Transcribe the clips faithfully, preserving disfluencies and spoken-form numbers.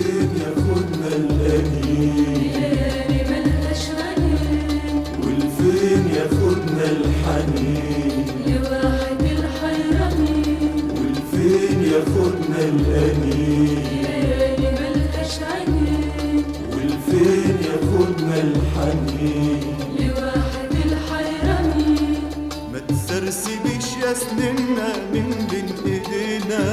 والفين ياخدنا الأنين، ليالي ملهاش عنين، والفين ياخدنا الحنين، لواحد الحيرانين، والفين ياخدنا الأنين، ليالي ملهاش عنين، والفين ياخدنا الحنين. لواحد الحيرانين. ما تسرسبيش يا سننا من بين ايدينا،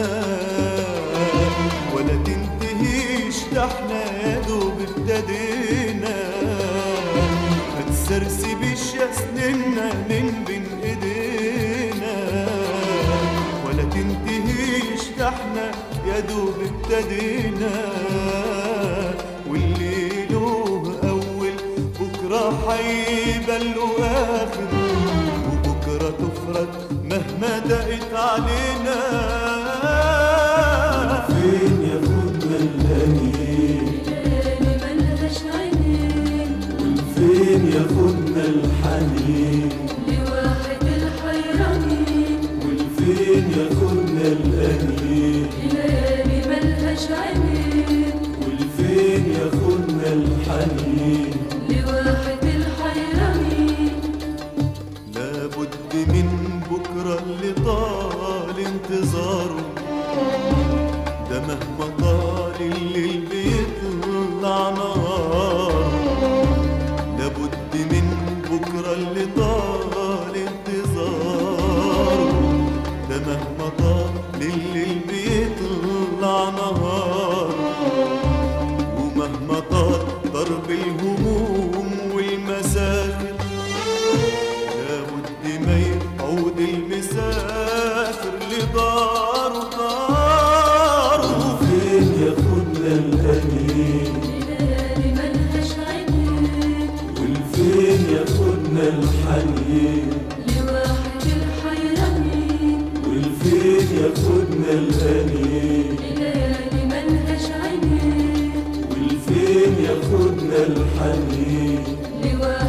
ولا تنتهيش ده احنا يا دوب ابتدينا. ما تسرسبيش يا سننا من بين ايدينا، ولا تنتهيش ده احنا يا دوب ابتدينا. واللي له اول بكره هيبقى له اخر، وبكره تفرج مهما دقت علينا. فين ياخدنا الأنين، ليالي ملهاش عنين، والفين ياخدنا الحنين، لواحد الحيرانين، والفين ياخدنا الأنين، ليالي ملهاش عنين، والفين ياخدنا الحنين. لواحد الحيرانين. لابد من بكرة اللي طال انتظاره، ده مهما طال الليل بيطلع نهار. لابد من بكرة اللي طال انتظاره، ده مهما طال الليل بيطلع نهار. ومهما طال ضرب الهموم والمسافر، لابد ما يعود المسافر لداره داره. فين ياخدنا الأنين، ليالي ملهاش عنين، والفين ياخدنا الحنين، لواحد الحيرانين، والفين ياخدنا الأنين، ليالي ملهاش عنين، والفين ياخدنا الحنين. لواحد